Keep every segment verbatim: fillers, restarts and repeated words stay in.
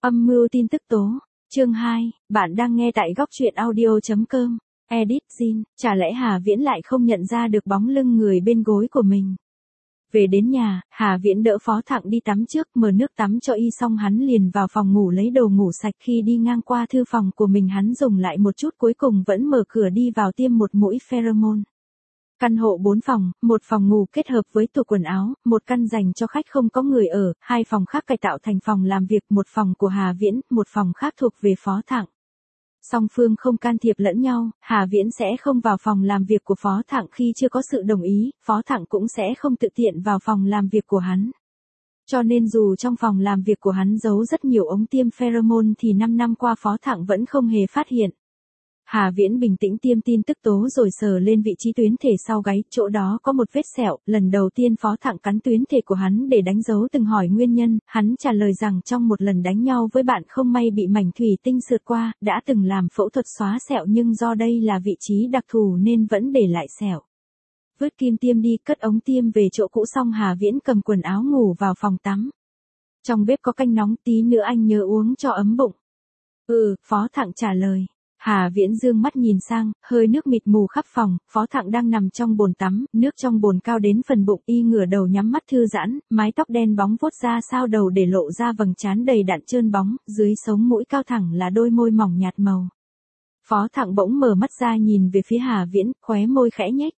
Âm mưu tin tức tố, chương hai, bạn đang nghe tại góc truyện audio.com, edit Jin, chả lẽ Hà Viễn lại không nhận ra được bóng lưng người bên gối của mình. Về đến nhà, Hà Viễn đỡ Phó Thặng đi tắm trước, mở nước tắm cho y xong hắn liền vào phòng ngủ lấy đồ ngủ sạch. Khi đi ngang qua thư phòng của mình hắn dùng lại một chút cuối cùng vẫn mở cửa đi vào tiêm một mũi pheromone. Căn hộ bốn phòng, một phòng ngủ kết hợp với tủ quần áo, một căn dành cho khách không có người ở, hai phòng khác cải tạo thành phòng làm việc, một phòng của Hà Viễn, một phòng khác thuộc về Phó Thặng. Song phương không can thiệp lẫn nhau, Hà Viễn sẽ không vào phòng làm việc của Phó Thặng khi chưa có sự đồng ý, Phó Thặng cũng sẽ không tự tiện vào phòng làm việc của hắn. Cho nên dù trong phòng làm việc của hắn giấu rất nhiều ống tiêm pheromone thì năm năm qua Phó Thặng vẫn không hề phát hiện. Hà Viễn bình tĩnh tiêm tin tức tố rồi sờ lên vị trí tuyến thể sau gáy, chỗ đó có một vết sẹo, lần đầu tiên Phó Thặng cắn tuyến thể của hắn để đánh dấu từng hỏi nguyên nhân, hắn trả lời rằng trong một lần đánh nhau với bạn không may bị mảnh thủy tinh sượt qua, đã từng làm phẫu thuật xóa sẹo nhưng do đây là vị trí đặc thù nên vẫn để lại sẹo. Vứt kim tiêm đi, cất ống tiêm về chỗ cũ xong Hà Viễn cầm quần áo ngủ vào phòng tắm. Trong bếp có canh nóng, tí nữa anh nhớ uống cho ấm bụng. Ừ, Phó Thặng trả lời. Hà Viễn dương mắt nhìn sang, hơi nước mịt mù khắp phòng, Phó Thặng đang nằm trong bồn tắm, nước trong bồn cao đến phần bụng, y ngửa đầu nhắm mắt thư giãn, mái tóc đen bóng vuốt ra sao đầu để lộ ra vầng trán đầy đặn trơn bóng, dưới sống mũi cao thẳng là đôi môi mỏng nhạt màu. Phó Thặng bỗng mở mắt ra nhìn về phía Hà Viễn, khóe môi khẽ nhếch.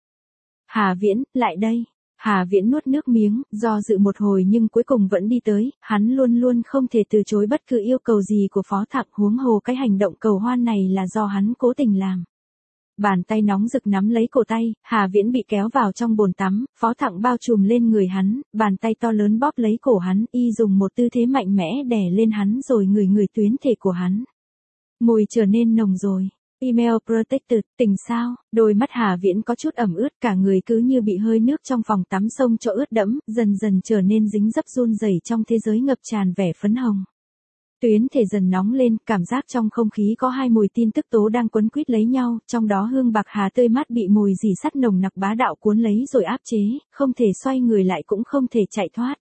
Hà Viễn, lại đây. Hà Viễn nuốt nước miếng, do dự một hồi nhưng cuối cùng vẫn đi tới, hắn luôn luôn không thể từ chối bất cứ yêu cầu gì của Phó Thặng, huống hồ cái hành động cầu hoan này là do hắn cố tình làm. Bàn tay nóng rực nắm lấy cổ tay, Hà Viễn bị kéo vào trong bồn tắm, Phó Thặng bao trùm lên người hắn, bàn tay to lớn bóp lấy cổ hắn, y dùng một tư thế mạnh mẽ đè lên hắn rồi ngửi ngửi tuyến thể của hắn. Mùi trở nên nồng rồi. Email protected, tỉnh sao? Đôi mắt Hà Viễn có chút ẩm ướt, cả người cứ như bị hơi nước trong phòng tắm sông cho ướt đẫm, dần dần trở nên dính dấp run rẩy trong thế giới ngập tràn vẻ phấn hồng. Tuyến thể dần nóng lên, cảm giác trong không khí có hai mùi tin tức tố đang quấn quýt lấy nhau, trong đó hương bạc hà tươi mát bị mùi dì sắt nồng nặc bá đạo cuốn lấy rồi áp chế, không thể xoay người lại cũng không thể chạy thoát.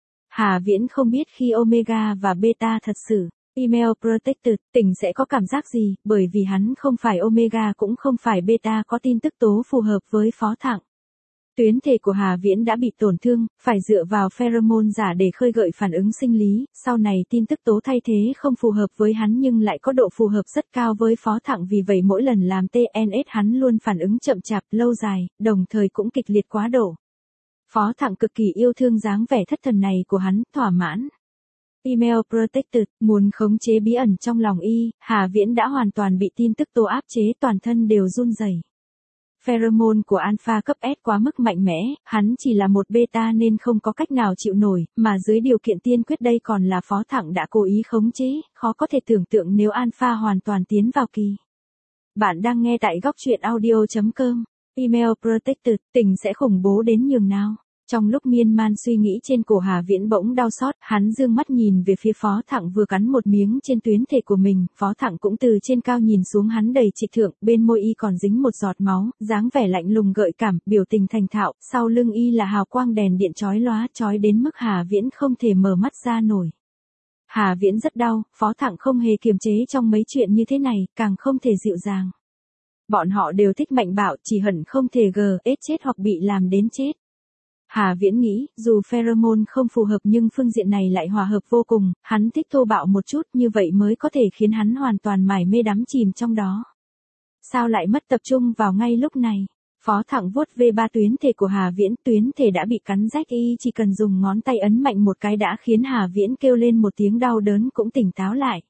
Hà Viễn không biết khi omega và beta thật sự. Email protected, tỉnh sẽ có cảm giác gì, bởi vì hắn không phải omega cũng không phải beta có tin tức tố phù hợp với Phó Thặng. Tuyến thể của Hà Viễn đã bị tổn thương, phải dựa vào pheromone giả để khơi gợi phản ứng sinh lý, sau này tin tức tố thay thế không phù hợp với hắn nhưng lại có độ phù hợp rất cao với Phó Thặng, vì vậy mỗi lần làm tê en ét hắn luôn phản ứng chậm chạp, lâu dài, đồng thời cũng kịch liệt quá độ. Phó Thặng cực kỳ yêu thương dáng vẻ thất thần này của hắn, thỏa mãn. Email protected, muốn khống chế bí ẩn trong lòng y, Hà Viễn đã hoàn toàn bị tin tức tố áp chế, toàn thân đều run rẩy. Pheromone của alpha cấp S quá mức mạnh mẽ, hắn chỉ là một beta nên không có cách nào chịu nổi, mà dưới điều kiện tiên quyết đây còn là Phó Thặng đã cố ý khống chế, khó có thể tưởng tượng nếu alpha hoàn toàn tiến vào kỳ. Bạn đang nghe tại góc truyện audio.com, Email protected, tình sẽ khủng bố đến nhường nào. Trong lúc miên man suy nghĩ trên cổ Hà Viễn bỗng đau xót, hắn dương mắt nhìn về phía Phó Thặng vừa cắn một miếng trên tuyến thể của mình, Phó Thặng cũng từ trên cao nhìn xuống hắn đầy trịch thượng, bên môi y còn dính một giọt máu, dáng vẻ lạnh lùng gợi cảm, biểu tình thành thạo, sau lưng y là hào quang đèn điện chói lóa, chói đến mức Hà Viễn không thể mở mắt ra nổi. Hà Viễn rất đau, Phó Thặng không hề kiềm chế trong mấy chuyện như thế này, càng không thể dịu dàng. Bọn họ đều thích mạnh bạo, chỉ hận không thể gờ ết chết hoặc bị làm đến chết. Hà Viễn nghĩ, dù pheromone không phù hợp nhưng phương diện này lại hòa hợp vô cùng, hắn thích thô bạo một chút, như vậy mới có thể khiến hắn hoàn toàn mải mê đắm chìm trong đó. Sao lại mất tập trung vào ngay lúc này? Phó Thặng vuốt về ba tuyến thể của Hà Viễn, tuyến thể đã bị cắn rách, y chỉ cần dùng ngón tay ấn mạnh một cái đã khiến Hà Viễn kêu lên một tiếng đau đớn cũng tỉnh táo lại.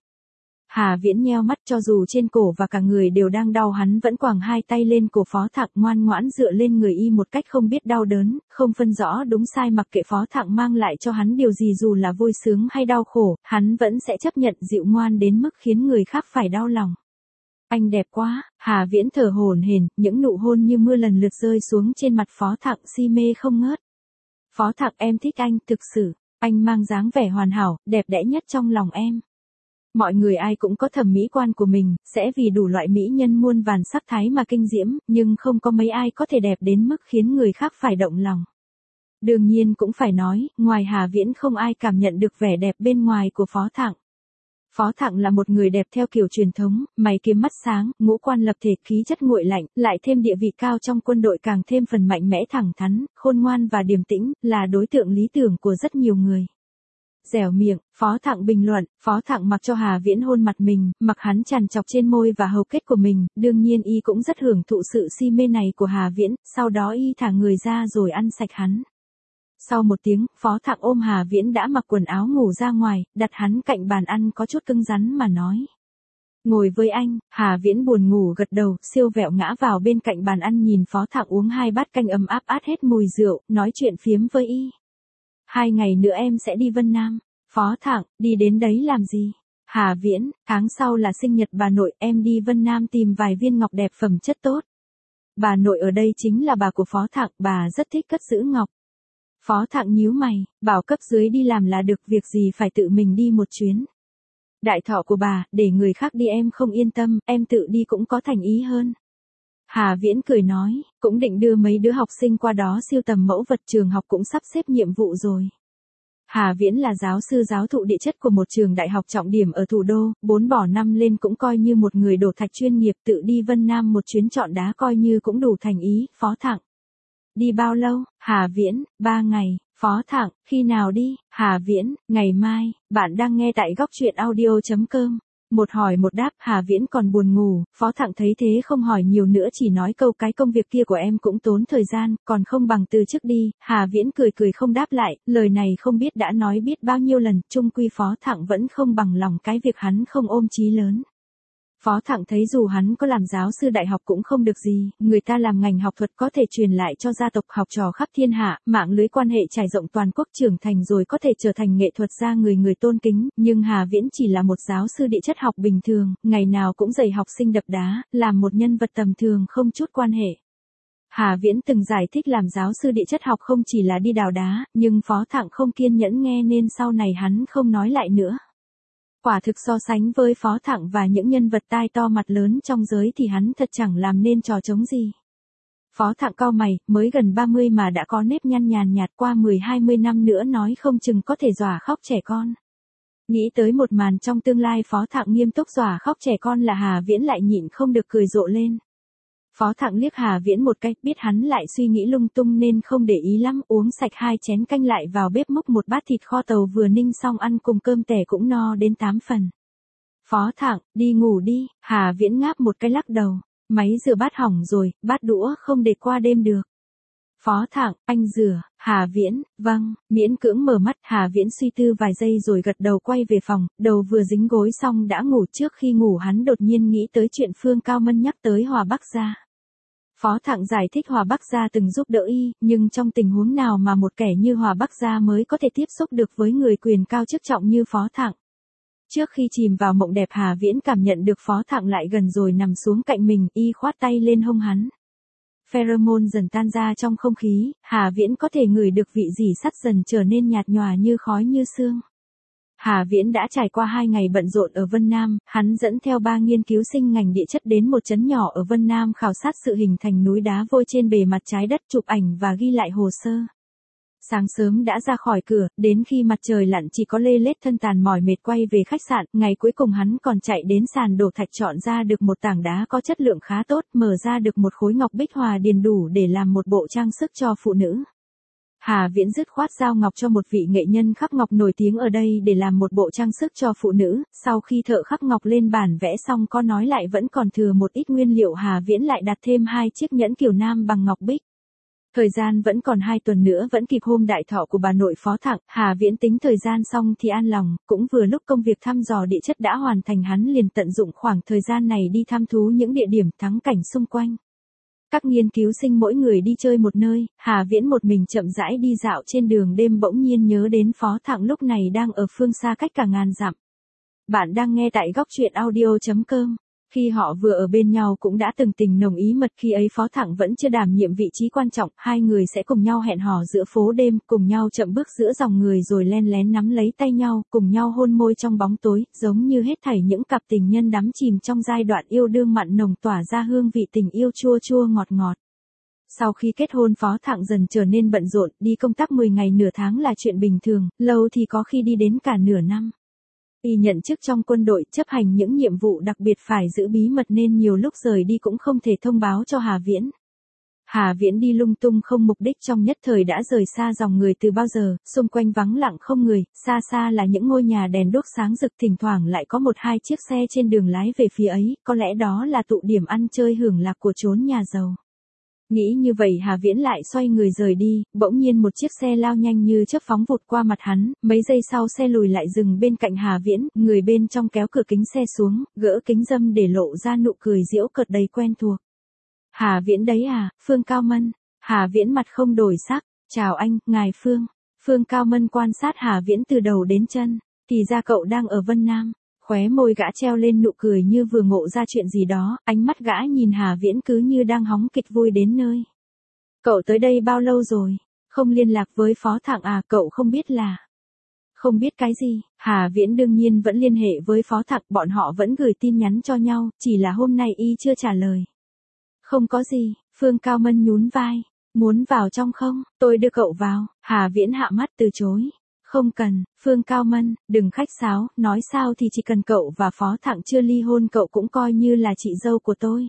Hà Viễn nheo mắt, cho dù trên cổ và cả người đều đang đau hắn vẫn quàng hai tay lên cổ Phó Thặng, ngoan ngoãn dựa lên người y một cách không biết đau đớn, không phân rõ đúng sai, mặc kệ Phó Thặng mang lại cho hắn điều gì, dù là vui sướng hay đau khổ, hắn vẫn sẽ chấp nhận, dịu ngoan đến mức khiến người khác phải đau lòng. Anh đẹp quá, Hà Viễn thở hổn hển, những nụ hôn như mưa lần lượt rơi xuống trên mặt Phó Thặng, si mê không ngớt. Phó Thặng, em thích anh, thực sự, anh mang dáng vẻ hoàn hảo, đẹp đẽ nhất trong lòng em. Mọi người ai cũng có thẩm mỹ quan của mình, sẽ vì đủ loại mỹ nhân muôn vàn sắc thái mà kinh diễm, nhưng không có mấy ai có thể đẹp đến mức khiến người khác phải động lòng. Đương nhiên cũng phải nói, ngoài Hà Viễn không ai cảm nhận được vẻ đẹp bên ngoài của Phó Thặng. Phó Thặng là một người đẹp theo kiểu truyền thống, mày kiếm mắt sáng, ngũ quan lập thể, khí chất nguội lạnh, lại thêm địa vị cao trong quân đội càng thêm phần mạnh mẽ thẳng thắn, khôn ngoan và điềm tĩnh, là đối tượng lý tưởng của rất nhiều người. Dẻo miệng, Phó Thặng bình luận, Phó Thặng mặc cho Hà Viễn hôn mặt mình, mặc hắn trằn trọc trên môi và hầu kết của mình, đương nhiên y cũng rất hưởng thụ sự si mê này của Hà Viễn, sau đó y thả người ra rồi ăn sạch hắn. Sau một tiếng, Phó Thặng ôm Hà Viễn đã mặc quần áo ngủ ra ngoài, đặt hắn cạnh bàn ăn có chút cứng rắn mà nói. Ngồi với anh, Hà Viễn buồn ngủ gật đầu, siêu vẹo ngã vào bên cạnh bàn ăn nhìn Phó Thặng uống hai bát canh ấm áp át hết mùi rượu, nói chuyện phiếm với y. Hai ngày nữa em sẽ đi Vân Nam. Phó Thặng, đi đến đấy làm gì? Hà Viễn, tháng sau là sinh nhật bà nội, em đi Vân Nam tìm vài viên ngọc đẹp phẩm chất tốt. Bà nội ở đây chính là bà của Phó Thặng, bà rất thích cất giữ ngọc. Phó Thặng nhíu mày, bảo cấp dưới đi làm là được, việc gì phải tự mình đi một chuyến. Đại thọ của bà, để người khác đi em không yên tâm, em tự đi cũng có thành ý hơn. Hà Viễn cười nói, cũng định đưa mấy đứa học sinh qua đó siêu tầm mẫu vật, trường học cũng sắp xếp nhiệm vụ rồi. Hà Viễn là giáo sư giáo thụ địa chất của một trường đại học trọng điểm ở thủ đô, bốn bỏ năm lên cũng coi như một người đổ thạch chuyên nghiệp, tự đi Vân Nam một chuyến chọn đá coi như cũng đủ thành ý. Phó Thặng. Đi bao lâu? Hà Viễn, ba ngày. Phó Thặng, khi nào đi? Hà Viễn, ngày mai. Bạn đang nghe tại góc truyện audio chấm com. Một hỏi một đáp, Hà Viễn còn buồn ngủ, Phó Thặng thấy thế không hỏi nhiều nữa, chỉ nói câu cái công việc kia của em cũng tốn thời gian, còn không bằng từ chức đi. Hà Viễn cười cười không đáp lại, lời này không biết đã nói biết bao nhiêu lần, chung quy Phó Thặng vẫn không bằng lòng cái việc hắn không ôm chí lớn. Phó Thặng thấy dù hắn có làm giáo sư đại học cũng không được gì, người ta làm ngành học thuật có thể truyền lại cho gia tộc, học trò khắp thiên hạ, mạng lưới quan hệ trải rộng toàn quốc, trưởng thành rồi có thể trở thành nghệ thuật gia người người tôn kính, nhưng Hà Viễn chỉ là một giáo sư địa chất học bình thường, ngày nào cũng dạy học sinh đập đá, làm một nhân vật tầm thường không chút quan hệ. Hà Viễn từng giải thích làm giáo sư địa chất học không chỉ là đi đào đá, nhưng Phó Thặng không kiên nhẫn nghe nên sau này hắn không nói lại nữa. Quả thực so sánh với Phó Thặng và những nhân vật tai to mặt lớn trong giới thì hắn thật chẳng làm nên trò trống gì. Phó Thặng cau mày, mới gần ba mươi mà đã có nếp nhăn nhàn nhạt, qua mười hai mươi năm nữa nói không chừng có thể dọa khóc trẻ con. Nghĩ tới một màn trong tương lai Phó Thặng nghiêm túc dọa khóc trẻ con là Hà Viễn lại nhịn không được cười rộ lên. Phó Thặng liếc Hà Viễn một cái, biết hắn lại suy nghĩ lung tung nên không để ý lắm, uống sạch hai chén canh lại vào bếp múc một bát thịt kho tàu vừa ninh xong ăn cùng cơm tẻ cũng no đến tám phần. Phó Thặng, đi ngủ đi. Hà Viễn ngáp một cái lắc đầu, máy rửa bát hỏng rồi, bát đũa không để qua đêm được. Phó Thặng, anh rửa. Hà Viễn, vâng, miễn cưỡng mở mắt, Hà Viễn suy tư vài giây rồi gật đầu quay về phòng, đầu vừa dính gối xong đã ngủ. Trước khi ngủ hắn đột nhiên nghĩ tới chuyện Phương Cao Mân nhắc tới Hòa Bắc Gia. Phó Thặng giải thích Hòa Bắc Gia từng giúp đỡ y, nhưng trong tình huống nào mà một kẻ như Hòa Bắc Gia mới có thể tiếp xúc được với người quyền cao chức trọng như Phó Thặng. Trước khi chìm vào mộng đẹp Hà Viễn cảm nhận được Phó Thặng lại gần rồi nằm xuống cạnh mình, y khoát tay lên hông hắn. Pheromone dần tan ra trong không khí, Hà Viễn có thể ngửi được vị rỉ sắt dần trở nên nhạt nhòa như khói như sương. Hà Viễn đã trải qua hai ngày bận rộn ở Vân Nam, hắn dẫn theo ba nghiên cứu sinh ngành địa chất đến một trấn nhỏ ở Vân Nam khảo sát sự hình thành núi đá vôi trên bề mặt trái đất, chụp ảnh và ghi lại hồ sơ. Sáng sớm đã ra khỏi cửa, đến khi mặt trời lặn chỉ có lê lết thân tàn mỏi mệt quay về khách sạn, ngày cuối cùng hắn còn chạy đến sàn đổ thạch chọn ra được một tảng đá có chất lượng khá tốt, mở ra được một khối ngọc bích hòa điền đủ để làm một bộ trang sức cho phụ nữ. Hà Viễn dứt khoát giao ngọc cho một vị nghệ nhân khắc ngọc nổi tiếng ở đây để làm một bộ trang sức cho phụ nữ, sau khi thợ khắc ngọc lên bản vẽ xong có nói lại vẫn còn thừa một ít nguyên liệu, Hà Viễn lại đặt thêm hai chiếc nhẫn kiều nam bằng ngọc bích. Thời gian vẫn còn hai tuần nữa vẫn kịp hôm đại thọ của bà nội Phó Thặng, Hà Viễn tính thời gian xong thì an lòng, cũng vừa lúc công việc thăm dò địa chất đã hoàn thành, hắn liền tận dụng khoảng thời gian này đi thăm thú những địa điểm thắng cảnh xung quanh. Các nghiên cứu sinh mỗi người đi chơi một nơi, Hà Viễn một mình chậm rãi đi dạo trên đường đêm bỗng nhiên nhớ đến Phó Thặng lúc này đang ở phương xa cách cả ngàn dặm. Bạn đang nghe tại góc truyện audio chấm com. Khi họ vừa ở bên nhau cũng đã từng tình nồng ý mật, khi ấy Phó Thặng vẫn chưa đảm nhiệm vị trí quan trọng, hai người sẽ cùng nhau hẹn hò giữa phố đêm, cùng nhau chậm bước giữa dòng người rồi len lén nắm lấy tay nhau, cùng nhau hôn môi trong bóng tối, giống như hết thảy những cặp tình nhân đắm chìm trong giai đoạn yêu đương mặn nồng, tỏa ra hương vị tình yêu chua chua ngọt ngọt. Sau khi kết hôn Phó Thặng dần trở nên bận rộn, đi công tác mười ngày nửa tháng là chuyện bình thường, lâu thì có khi đi đến cả nửa năm. Y nhận chức trong quân đội chấp hành những nhiệm vụ đặc biệt phải giữ bí mật nên nhiều lúc rời đi cũng không thể thông báo cho Hà Viễn. Hà Viễn đi lung tung không mục đích trong nhất thời đã rời xa dòng người từ bao giờ, xung quanh vắng lặng không người, xa xa là những ngôi nhà đèn đuốc sáng rực, thỉnh thoảng lại có một hai chiếc xe trên đường lái về phía ấy, có lẽ đó là tụ điểm ăn chơi hưởng lạc của chốn nhà giàu. Nghĩ như vậy Hà Viễn lại xoay người rời đi, bỗng nhiên một chiếc xe lao nhanh như chớp phóng vụt qua mặt hắn, mấy giây sau xe lùi lại dừng bên cạnh Hà Viễn, người bên trong kéo cửa kính xe xuống, gỡ kính râm để lộ ra nụ cười giễu cợt đầy quen thuộc. Hà Viễn đấy à, Phương Cao Mân. Hà Viễn mặt không đổi sắc, chào anh, ngài Phương. Phương Cao Mân quan sát Hà Viễn từ đầu đến chân, thì ra cậu đang ở Vân Nam. Khóe môi gã treo lên nụ cười như vừa ngộ ra chuyện gì đó, ánh mắt gã nhìn Hà Viễn cứ như đang hóng kịch vui đến nơi. Cậu tới đây bao lâu rồi? Không liên lạc với Phó Thạng à, cậu không biết là... Không biết cái gì, Hà Viễn đương nhiên vẫn liên hệ với Phó Thạng, bọn họ vẫn gửi tin nhắn cho nhau, chỉ là hôm nay y chưa trả lời. Không có gì, Phương Cao Mân nhún vai. Muốn vào trong không? Tôi đưa cậu vào. Hà Viễn hạ mắt từ chối. Không cần, Phương Cao Mân, đừng khách sáo, nói sao thì chỉ cần cậu và Phó Thạng chưa ly hôn cậu cũng coi như là chị dâu của tôi.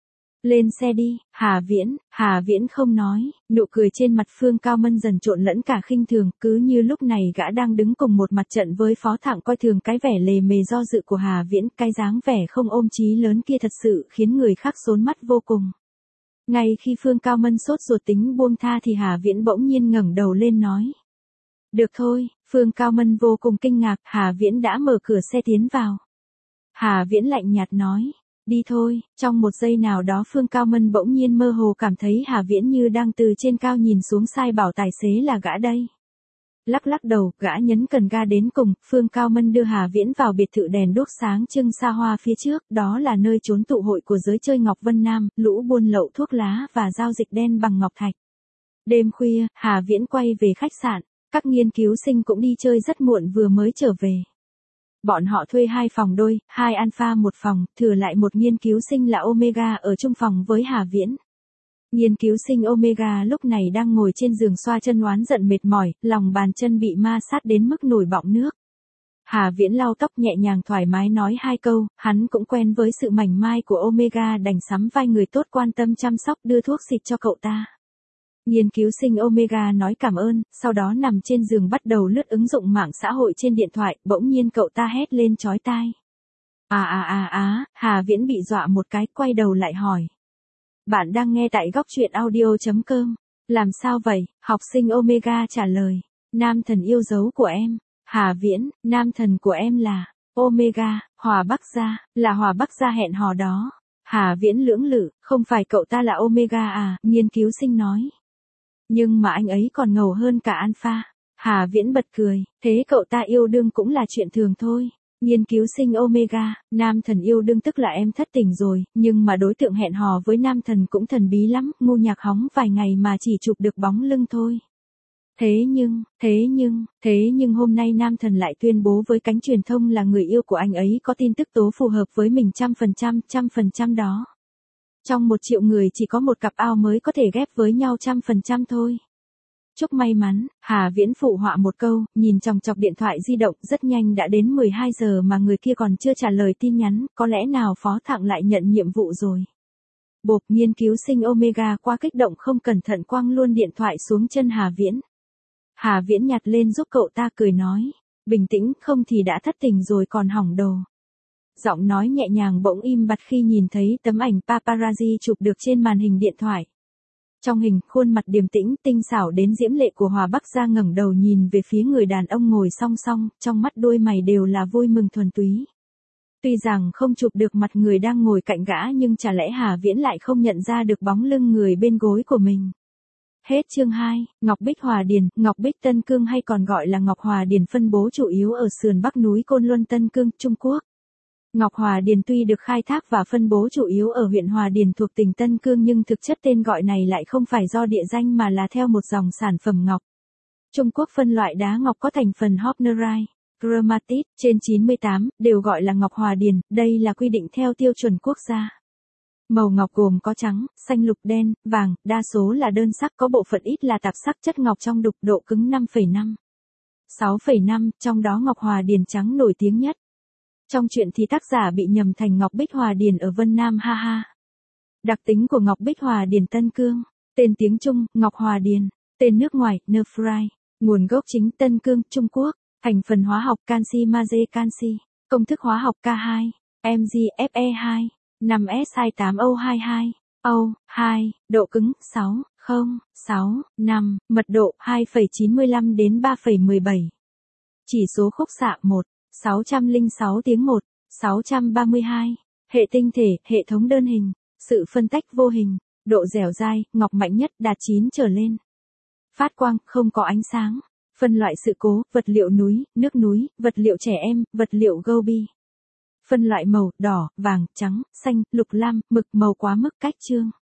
Lên xe đi, Hà Viễn. Hà Viễn không nói, nụ cười trên mặt Phương Cao Mân dần trộn lẫn cả khinh thường, cứ như lúc này gã đang đứng cùng một mặt trận với Phó Thạng, coi thường cái vẻ lề mề do dự của Hà Viễn, cái dáng vẻ không ôm chí lớn kia thật sự khiến người khác rối mắt vô cùng. Ngay khi Phương Cao Mân sốt ruột tính buông tha thì Hà Viễn bỗng nhiên ngẩng đầu lên nói. Được thôi, Phương Cao Mân vô cùng kinh ngạc, Hà Viễn đã mở cửa xe tiến vào. Hà Viễn lạnh nhạt nói, đi thôi, trong một giây nào đó Phương Cao Mân bỗng nhiên mơ hồ cảm thấy Hà Viễn như đang từ trên cao nhìn xuống sai bảo tài xế là gã đây. Lắc lắc đầu, gã nhấn cần ga đến cùng, Phương Cao Mân đưa Hà Viễn vào biệt thự đèn đuốc sáng trưng xa hoa phía trước, đó là nơi trốn tụ hội của giới chơi Ngọc Vân Nam, lũ buôn lậu thuốc lá và giao dịch đen bằng ngọc thạch. Đêm khuya, Hà Viễn quay về khách sạn, các nghiên cứu sinh cũng đi chơi rất muộn vừa mới trở về. Bọn họ thuê hai phòng đôi, hai alpha một phòng, thừa lại một nghiên cứu sinh là Omega ở chung phòng với Hà Viễn. Nghiên cứu sinh Omega lúc này đang ngồi trên giường xoa chân oán giận mệt mỏi, lòng bàn chân bị ma sát đến mức nổi bọng nước. Hà Viễn lau tóc nhẹ nhàng thoải mái nói hai câu, hắn cũng quen với sự mảnh mai của Omega đành sắm vai người tốt quan tâm chăm sóc đưa thuốc xịt cho cậu ta. Nghiên cứu sinh Omega nói cảm ơn, sau đó nằm trên giường bắt đầu lướt ứng dụng mạng xã hội trên điện thoại, bỗng nhiên cậu ta hét lên chói tai. À à à à, Hà Viễn bị dọa một cái, quay đầu lại hỏi. Bạn đang nghe tại góc truyện audio chấm com. Làm sao vậy? Học sinh Omega trả lời. Nam thần yêu dấu của em. Hà Viễn, nam thần của em là Omega, Hòa Bắc Gia, là Hòa Bắc Gia hẹn hò đó. Hà Viễn lưỡng lự, không phải cậu ta là Omega à? Nghiên cứu sinh nói. Nhưng mà anh ấy còn ngầu hơn cả Alpha. Hà Viễn bật cười, thế cậu ta yêu đương cũng là chuyện thường thôi. Nghiên cứu sinh Omega, nam thần yêu đương tức là em thất tình rồi, nhưng mà đối tượng hẹn hò với nam thần cũng thần bí lắm, ngu nhạc hóng vài ngày mà chỉ chụp được bóng lưng thôi. Thế nhưng, thế nhưng, thế nhưng hôm nay nam thần lại tuyên bố với cánh truyền thông là người yêu của anh ấy có tin tức tố phù hợp với mình trăm phần trăm, trăm phần trăm đó. Trong một triệu người chỉ có một cặp ao mới có thể ghép với nhau trăm phần trăm thôi. Chúc may mắn, Hà Viễn phụ họa một câu, nhìn chòng chọc điện thoại di động, rất nhanh đã đến mười hai giờ mà người kia còn chưa trả lời tin nhắn, có lẽ nào Phó Thạng lại nhận nhiệm vụ rồi. Bộp, nghiên cứu sinh Omega qua kích động không cẩn thận quăng luôn điện thoại xuống chân Hà Viễn. Hà Viễn nhặt lên giúp cậu ta cười nói, bình tĩnh, không thì đã thất tình rồi còn hỏng đồ. Giọng nói nhẹ nhàng bỗng im bặt khi nhìn thấy tấm ảnh paparazzi chụp được trên màn hình điện thoại. Trong hình, khuôn mặt điềm tĩnh, tinh xảo đến diễm lệ của Hòa Bắc Gia ngẩng đầu nhìn về phía người đàn ông ngồi song song, trong mắt đôi mày đều là vui mừng thuần túy. Tuy rằng không chụp được mặt người đang ngồi cạnh gã nhưng chả lẽ Hà Viễn lại không nhận ra được bóng lưng người bên gối của mình. Hết chương hai, Ngọc Bích Hòa Điền, Ngọc Bích Tân Cương hay còn gọi là Ngọc Hòa Điền phân bố chủ yếu ở sườn bắc núi Côn Luân Tân Cương, Trung Quốc. Ngọc Hòa Điền tuy được khai thác và phân bố chủ yếu ở huyện Hòa Điền thuộc tỉnh Tân Cương nhưng thực chất tên gọi này lại không phải do địa danh mà là theo một dòng sản phẩm ngọc. Trung Quốc phân loại đá ngọc có thành phần hopnerite, chromatite, trên chín mươi tám, đều gọi là Ngọc Hòa Điền, đây là quy định theo tiêu chuẩn quốc gia. Màu ngọc gồm có trắng, xanh lục đen, vàng, đa số là đơn sắc có bộ phận ít là tạp sắc chất ngọc trong đục độ cứng năm phẩy năm, sáu phẩy năm, trong đó Ngọc Hòa Điền trắng nổi tiếng nhất. Trong truyện thì tác giả bị nhầm thành Ngọc Bích Hòa Điền ở Vân Nam ha ha. Đặc tính của Ngọc Bích Hòa Điền Tân Cương. Tên tiếng Trung, Ngọc Hòa Điền. Tên nước ngoài, Nefry. Nguồn gốc chính Tân Cương, Trung Quốc. Thành phần hóa học canxi magie canxi. Công thức hóa học K hai. em giê ép e hai. năm S hai tám O hai hai. O, hai. Độ cứng, sáu, không, sáu, năm. Mật độ, hai phẩy chín lăm đến ba phẩy mười bảy. Chỉ số khúc xạ một. sáu không sáu tiếng một. sáu ba hai. Hệ tinh thể, hệ thống đơn hình. Sự phân tách vô hình. Độ dẻo dai, ngọc mạnh nhất đạt chín trở lên. Phát quang, không có ánh sáng. Phân loại sự cố, vật liệu núi, nước núi, vật liệu trẻ em, vật liệu gobi. Phân loại màu, đỏ, vàng, trắng, xanh, lục lam, mực màu quá mức cách chương.